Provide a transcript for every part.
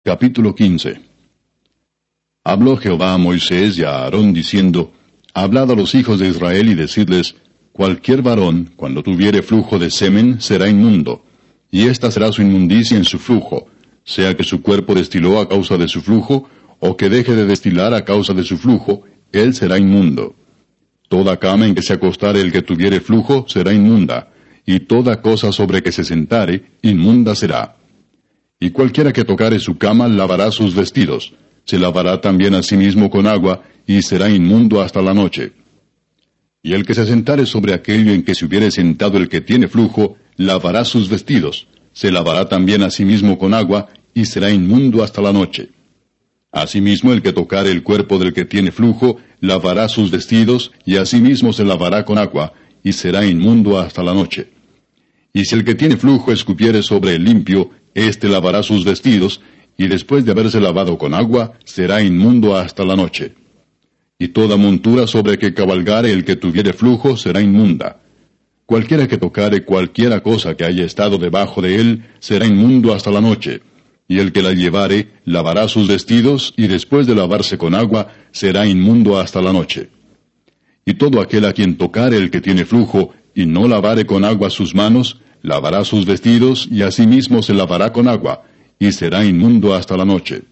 Capítulo 15. Habló Jehová a Moisés y a Aarón diciendo, Hablad a los hijos de Israel y decidles, Cualquier varón, cuando tuviere flujo de semen, será inmundo, y esta será su inmundicia en su flujo, sea que su cuerpo destiló a causa de su flujo, o que deje de destilar a causa de su flujo, él será inmundo. Toda cama en que se acostare el que tuviere flujo será inmunda, y toda cosa sobre que se sentare, inmunda será. Y cualquiera que tocare su cama lavará sus vestidos, se lavará también a sí mismo con agua, y será inmundo hasta la noche. Y el que se sentare sobre aquello en que se hubiere sentado el que tiene flujo, lavará sus vestidos, se lavará también a sí mismo con agua, y será inmundo hasta la noche. Asimismo el que tocare el cuerpo del que tiene flujo, lavará sus vestidos, y asimismo se lavará con agua, y será inmundo hasta la noche. Y si el que tiene flujo escupiere sobre el limpio, éste lavará sus vestidos, y después de haberse lavado con agua, será inmundo hasta la noche. Y toda montura sobre que cabalgare el que tuviere flujo será inmunda. Cualquiera que tocare cualquiera cosa que haya estado debajo de él, será inmundo hasta la noche. Y el que la llevare, lavará sus vestidos, y después de lavarse con agua, será inmundo hasta la noche. Y todo aquel a quien tocare el que tiene flujo, y no lavare con agua sus manos, lavará sus vestidos, y asimismo se lavará con agua, y será inmundo hasta la noche.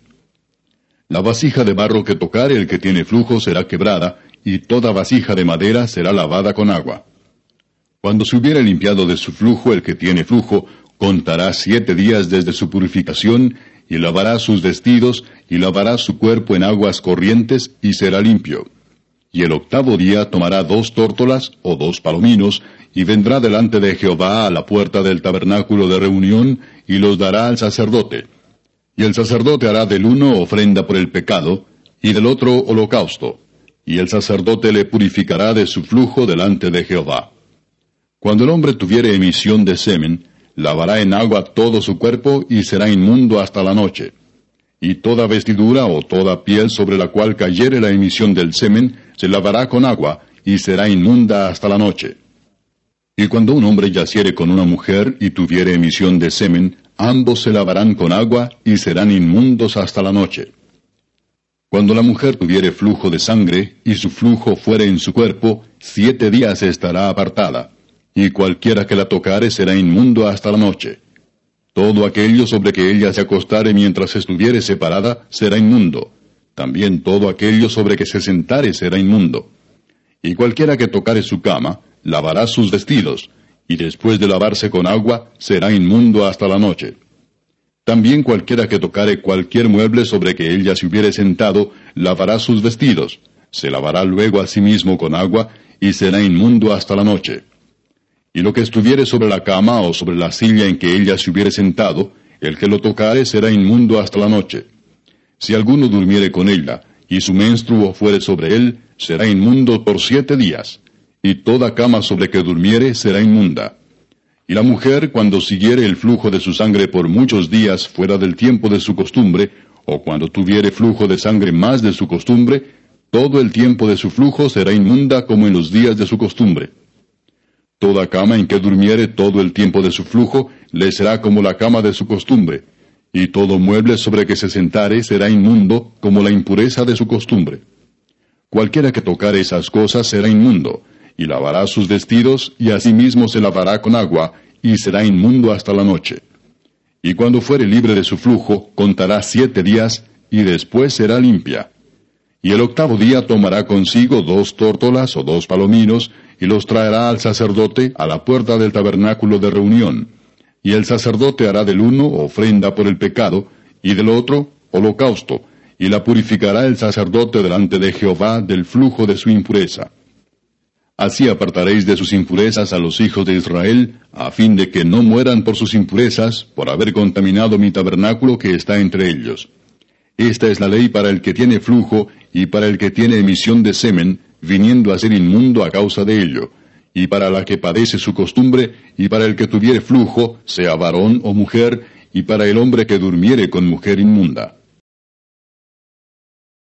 La vasija de barro que tocare el que tiene flujo será quebrada, y toda vasija de madera será lavada con agua. Cuando se hubiere limpiado de su flujo el que tiene flujo, contará 7 días desde su purificación, y lavará sus vestidos, y lavará su cuerpo en aguas corrientes, y será limpio. Y el 8º día tomará 2 tórtolas, o 2 palominos, y vendrá delante de Jehová a la puerta del tabernáculo de reunión, y los dará al sacerdote. Y el sacerdote hará del uno ofrenda por el pecado, y del otro holocausto. Y el sacerdote le purificará de su flujo delante de Jehová. Cuando el hombre tuviere emisión de semen, lavará en agua todo su cuerpo, y será inmundo hasta la noche. Y toda vestidura o toda piel sobre la cual cayere la emisión del semen, se lavará con agua, y será inmunda hasta la noche. Y cuando un hombre yaciere con una mujer y tuviere emisión de semen, ambos se lavarán con agua, y serán inmundos hasta la noche. Cuando la mujer tuviere flujo de sangre, y su flujo fuere en su cuerpo, 7 días estará apartada, y cualquiera que la tocare será inmundo hasta la noche. Todo aquello sobre que ella se acostare mientras estuviere separada será inmundo. También todo aquello sobre que se sentare será inmundo. Y cualquiera que tocare su cama, lavará sus vestidos, y después de lavarse con agua, será inmundo hasta la noche. También cualquiera que tocare cualquier mueble sobre que ella se hubiere sentado, lavará sus vestidos, se lavará luego a sí mismo con agua, y será inmundo hasta la noche. Y lo que estuviere sobre la cama o sobre la silla en que ella se hubiere sentado, el que lo tocare será inmundo hasta la noche. Si alguno durmiere con ella, y su menstruo fuere sobre él, será inmundo por 7 días, y toda cama sobre que durmiere será inmunda. Y la mujer, cuando siguiere el flujo de su sangre por muchos días fuera del tiempo de su costumbre, o cuando tuviere flujo de sangre más de su costumbre, todo el tiempo de su flujo será inmunda como en los días de su costumbre. Toda cama en que durmiere todo el tiempo de su flujo, le será como la cama de su costumbre, y todo mueble sobre que se sentare será inmundo como la impureza de su costumbre. Cualquiera que tocare esas cosas será inmundo, y lavará sus vestidos, y asimismo se lavará con agua, y será inmundo hasta la noche. Y cuando fuere libre de su flujo, contará 7 días, y después será limpia. Y el 8º día tomará consigo 2 tórtolas o 2 palominos, y los traerá al sacerdote a la puerta del tabernáculo de reunión. Y el sacerdote hará del uno ofrenda por el pecado, y del otro holocausto, y la purificará el sacerdote delante de Jehová del flujo de su impureza. Así apartaréis de sus impurezas a los hijos de Israel, a fin de que no mueran por sus impurezas, por haber contaminado mi tabernáculo que está entre ellos. Esta es la ley para el que tiene flujo, y para el que tiene emisión de semen, viniendo a ser inmundo a causa de ello, y para la que padece su costumbre, y para el que tuviere flujo, sea varón o mujer, y para el hombre que durmiere con mujer inmunda.